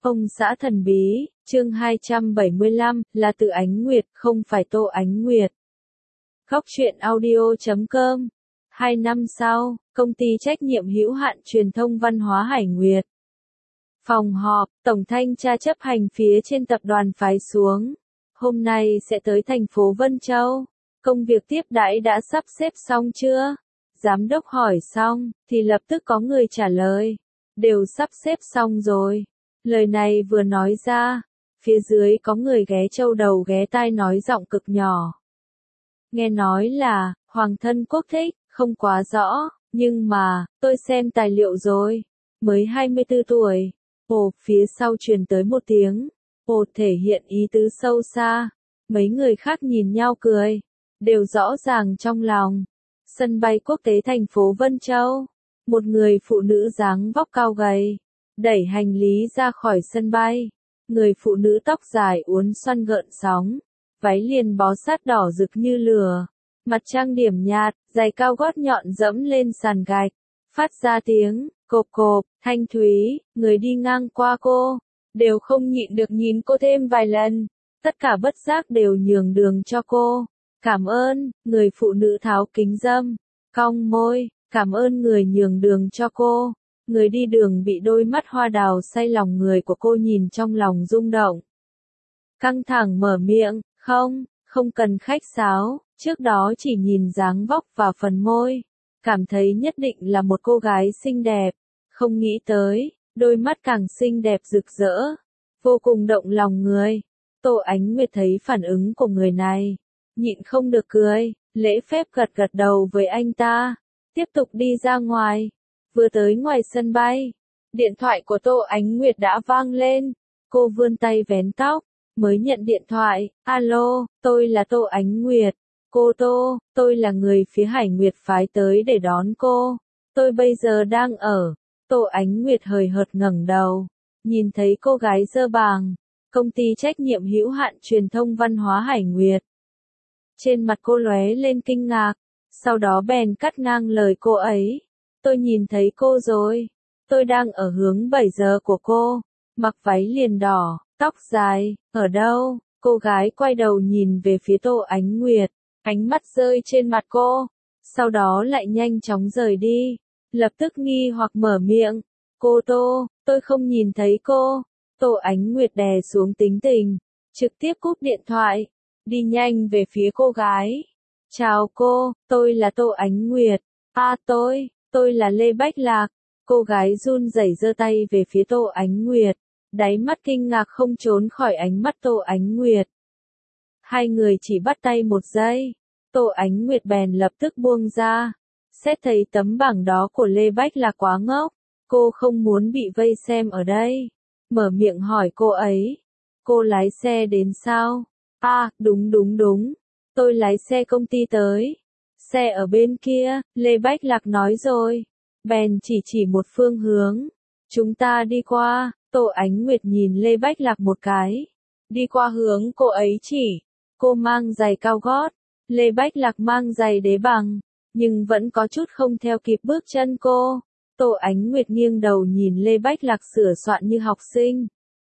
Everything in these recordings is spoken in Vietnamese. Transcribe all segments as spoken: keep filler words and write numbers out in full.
Ông xã thần bí, chương hai trăm bảy mươi lăm, là Từ Ánh Nguyệt, không phải Tô Ánh Nguyệt. Góc truyện audio chấm com. Hai năm sau, công ty trách nhiệm hữu hạn truyền thông văn hóa Hải Nguyệt. Phòng họp, tổng thanh tra chấp hành phía trên tập đoàn phái xuống. Hôm nay sẽ tới thành phố Vân Châu. Công việc tiếp đãi đã sắp xếp xong chưa? Giám đốc hỏi xong, thì lập tức có người trả lời. Đều sắp xếp xong rồi. Lời này vừa nói ra, phía dưới có người ghé châu đầu ghé tai nói giọng cực nhỏ. Nghe nói là, hoàng thân quốc thích, không quá rõ, nhưng mà, tôi xem tài liệu rồi, mới hai mươi tư tuổi. Ồ, phía sau truyền tới một tiếng, ồ thể hiện ý tứ sâu xa. Mấy người khác nhìn nhau cười, đều rõ ràng trong lòng. Sân bay quốc tế thành phố Vân Châu, một người phụ nữ dáng vóc cao gầy, đẩy hành lý ra khỏi sân bay. Người phụ nữ tóc dài uốn xoăn gợn sóng, váy liền bó sát đỏ rực như lửa, mặt trang điểm nhạt, giày cao gót nhọn dẫm lên sàn gạch, phát ra tiếng cộp cộp, thanh thúy. Người đi ngang qua cô, đều không nhịn được nhìn cô thêm vài lần, tất cả bất giác đều nhường đường cho cô. Cảm ơn, người phụ nữ tháo kính râm, cong môi, cảm ơn người nhường đường cho cô. Người đi đường bị đôi mắt hoa đào say lòng người của cô nhìn trong lòng rung động. Căng thẳng mở miệng, không, không cần khách sáo, trước đó chỉ nhìn dáng vóc và phần môi, cảm thấy nhất định là một cô gái xinh đẹp, không nghĩ tới, đôi mắt càng xinh đẹp rực rỡ, vô cùng động lòng người. Tô Ánh Nguyệt thấy phản ứng của người này, nhịn không được cười, lễ phép gật gật đầu với anh ta, tiếp tục đi ra ngoài. Vừa tới ngoài sân bay, điện thoại của Tô Ánh Nguyệt đã vang lên, cô vươn tay vén tóc, mới nhận điện thoại. Alo, tôi là Tô Ánh Nguyệt. Cô Tô, tôi là người phía Hải Nguyệt phái tới để đón cô, tôi bây giờ đang ở. Tô Ánh Nguyệt hời hợt ngẩng đầu, nhìn thấy cô gái dơ bàng, công ty trách nhiệm hữu hạn truyền thông văn hóa Hải Nguyệt. Trên mặt cô lóe lên kinh ngạc, sau đó bèn cắt ngang lời cô ấy. Tôi nhìn thấy cô rồi, tôi đang ở hướng bảy giờ của cô, mặc váy liền đỏ, tóc dài, ở đâu? Cô gái quay đầu nhìn về phía Tô Ánh Nguyệt, ánh mắt rơi trên mặt cô, sau đó lại nhanh chóng rời đi, lập tức nghi hoặc mở miệng, cô Tô, tôi không nhìn thấy cô. Tô Ánh Nguyệt đè xuống tính tình, trực tiếp cúp điện thoại, đi nhanh về phía cô gái. Chào cô, tôi là Tô Ánh Nguyệt. À tôi, tôi là Lê Bách Lạc. Cô gái run rẩy giơ tay về phía Tô Ánh Nguyệt, đáy mắt kinh ngạc không trốn khỏi ánh mắt Tô Ánh Nguyệt. Hai người chỉ bắt tay một giây, Tô Ánh Nguyệt bèn lập tức buông ra. Xét thấy tấm bảng đó của Lê Bách là quá ngốc, cô không muốn bị vây xem ở đây, mở miệng hỏi cô ấy. Cô lái xe đến sao? À, đúng đúng đúng, tôi lái xe công ty tới. Xe ở bên kia, Lê Bách Lạc nói rồi. Bèn chỉ chỉ một phương hướng. Chúng ta đi qua. Tô Ánh Nguyệt nhìn Lê Bách Lạc một cái. Đi qua hướng cô ấy chỉ. Cô mang giày cao gót. Lê Bách Lạc mang giày đế bằng, nhưng vẫn có chút không theo kịp bước chân cô. Tô Ánh Nguyệt nghiêng đầu nhìn Lê Bách Lạc sửa soạn như học sinh.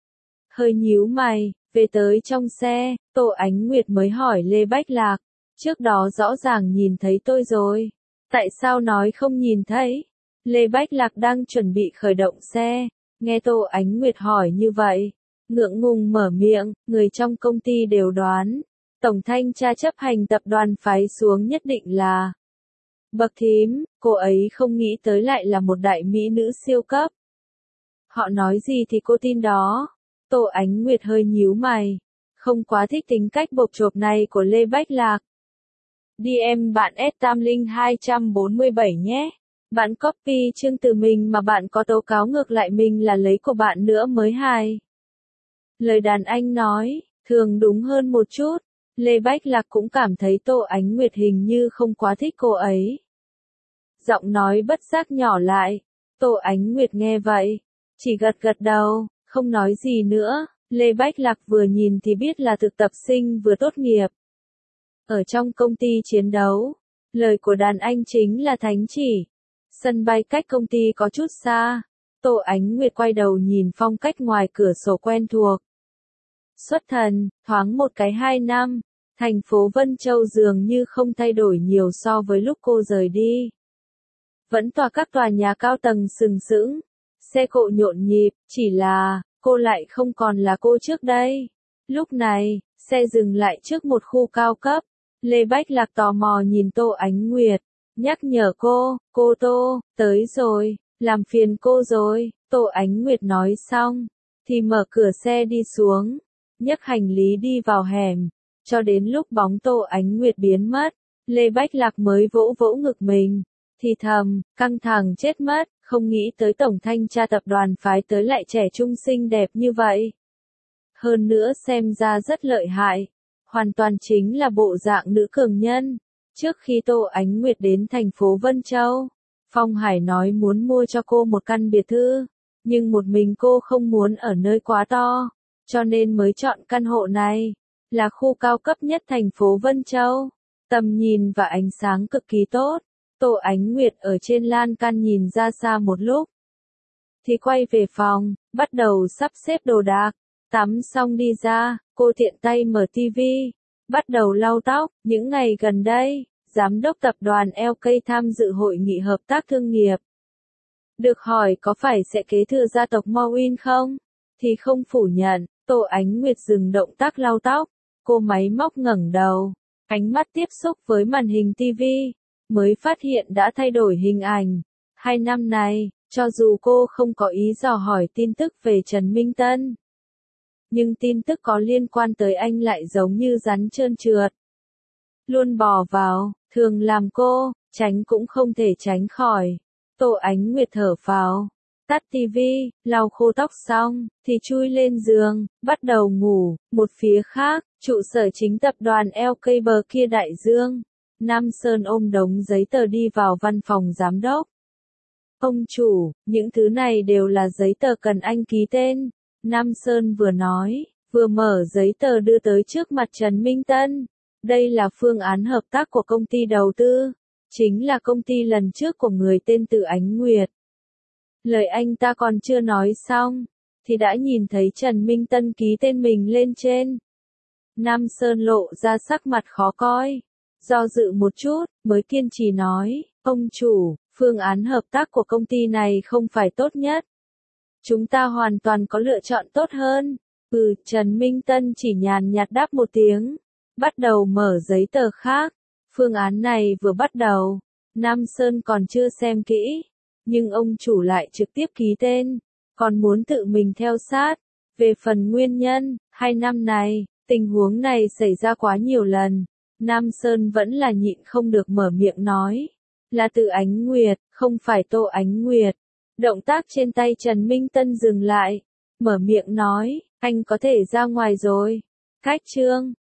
Hơi nhíu mày, về tới trong xe, Tô Ánh Nguyệt mới hỏi Lê Bách Lạc. Trước đó rõ ràng nhìn thấy tôi rồi, tại sao nói không nhìn thấy? Lê Bách Lạc đang chuẩn bị khởi động xe, nghe Tô Ánh Nguyệt hỏi như vậy, ngượng ngùng mở miệng. Người trong công ty đều đoán, tổng thanh tra chấp hành tập đoàn phái xuống nhất định là Bậc Thím. Cô ấy không nghĩ tới lại là một đại mỹ nữ siêu cấp. Họ nói gì thì cô tin đó. Tô Ánh Nguyệt hơi nhíu mày, không quá thích tính cách bộc chộp này của Lê Bách Lạc. Đi em bạn S Tam Linh hai trăm bốn mươi bảy nhé. Bạn copy chương từ mình mà bạn có tố cáo ngược lại mình là lấy của bạn nữa mới hay. Lời đàn anh nói, thường đúng hơn một chút. Lê Bách Lạc cũng cảm thấy Tô Ánh Nguyệt hình như không quá thích cô ấy. Giọng nói bất giác nhỏ lại. Tô Ánh Nguyệt nghe vậy, chỉ gật gật đầu, không nói gì nữa. Lê Bách Lạc vừa nhìn thì biết là thực tập sinh vừa tốt nghiệp. Ở trong công ty chiến đấu, lời của đàn anh chính là thánh chỉ. Sân bay cách công ty có chút xa, Tô Ánh Nguyệt quay đầu nhìn phong cách ngoài cửa sổ quen thuộc. Xuất thần, thoáng một cái hai năm, thành phố Vân Châu dường như không thay đổi nhiều so với lúc cô rời đi. Vẫn tỏa các tòa nhà cao tầng sừng sững, xe cộ nhộn nhịp, chỉ là, cô lại không còn là cô trước đây. Lúc này, xe dừng lại trước một khu cao cấp. Lê Bách Lạc tò mò nhìn Tô Ánh Nguyệt, nhắc nhở cô, cô Tô, tới rồi, làm phiền cô rồi. Tô Ánh Nguyệt nói xong, thì mở cửa xe đi xuống, nhấc hành lý đi vào hẻm, cho đến lúc bóng Tô Ánh Nguyệt biến mất, Lê Bách Lạc mới vỗ vỗ ngực mình, thì thầm, căng thẳng chết mất, không nghĩ tới tổng thanh tra tập đoàn phái tới lại trẻ trung xinh đẹp như vậy. Hơn nữa xem ra rất lợi hại, hoàn toàn chính là bộ dạng nữ cường nhân. Trước khi Tô Ánh Nguyệt đến thành phố Vân Châu, Phong Hải nói muốn mua cho cô một căn biệt thự, nhưng một mình cô không muốn ở nơi quá to, cho nên mới chọn căn hộ này, là khu cao cấp nhất thành phố Vân Châu, tầm nhìn và ánh sáng cực kỳ tốt. Tô Ánh Nguyệt ở trên lan can nhìn ra xa một lúc, thì quay về phòng, bắt đầu sắp xếp đồ đạc. Tắm xong đi ra, cô tiện tay mở tivi, bắt đầu lau tóc. Những ngày gần đây, giám đốc tập đoàn lờ ca tham dự hội nghị hợp tác thương nghiệp. Được hỏi có phải sẽ kế thừa gia tộc Mawin không? Thì không phủ nhận. Tô Ánh Nguyệt dừng động tác lau tóc, cô máy móc ngẩng đầu, ánh mắt tiếp xúc với màn hình tivi, mới phát hiện đã thay đổi hình ảnh. Hai năm này, cho dù cô không có ý dò hỏi tin tức về Trần Minh Tân, nhưng tin tức có liên quan tới anh lại giống như rắn trơn trượt, luôn bò vào, thường làm cô tránh cũng không thể tránh khỏi. Tô Ánh Nguyệt thở phào, tắt tivi, lau khô tóc xong, thì chui lên giường, bắt đầu ngủ. Một phía khác, trụ sở chính tập đoàn lờ ca bờ kia đại dương, Nam Sơn ôm đống giấy tờ đi vào văn phòng giám đốc. Ông chủ, những thứ này đều là giấy tờ cần anh ký tên. Nam Sơn vừa nói, vừa mở giấy tờ đưa tới trước mặt Trần Minh Tân. Đây là phương án hợp tác của công ty đầu tư, chính là công ty lần trước của người tên Từ Ánh Nguyệt. Lời anh ta còn chưa nói xong, thì đã nhìn thấy Trần Minh Tân ký tên mình lên trên. Nam Sơn lộ ra sắc mặt khó coi, do dự một chút, mới kiên trì nói, ông chủ, phương án hợp tác của công ty này không phải tốt nhất. Chúng ta hoàn toàn có lựa chọn tốt hơn. Ừ, Trần Minh Tân chỉ nhàn nhạt đáp một tiếng, bắt đầu mở giấy tờ khác. Phương án này vừa bắt đầu, Nam Sơn còn chưa xem kỹ, nhưng ông chủ lại trực tiếp ký tên, còn muốn tự mình theo sát. Về phần nguyên nhân, hai năm này, tình huống này xảy ra quá nhiều lần, Nam Sơn vẫn là nhịn không được mở miệng nói, là Từ Ánh Nguyệt, không phải Tô Ánh Nguyệt. Động tác trên tay Trần Minh Tân dừng lại, mở miệng nói, anh có thể ra ngoài rồi. Cách chương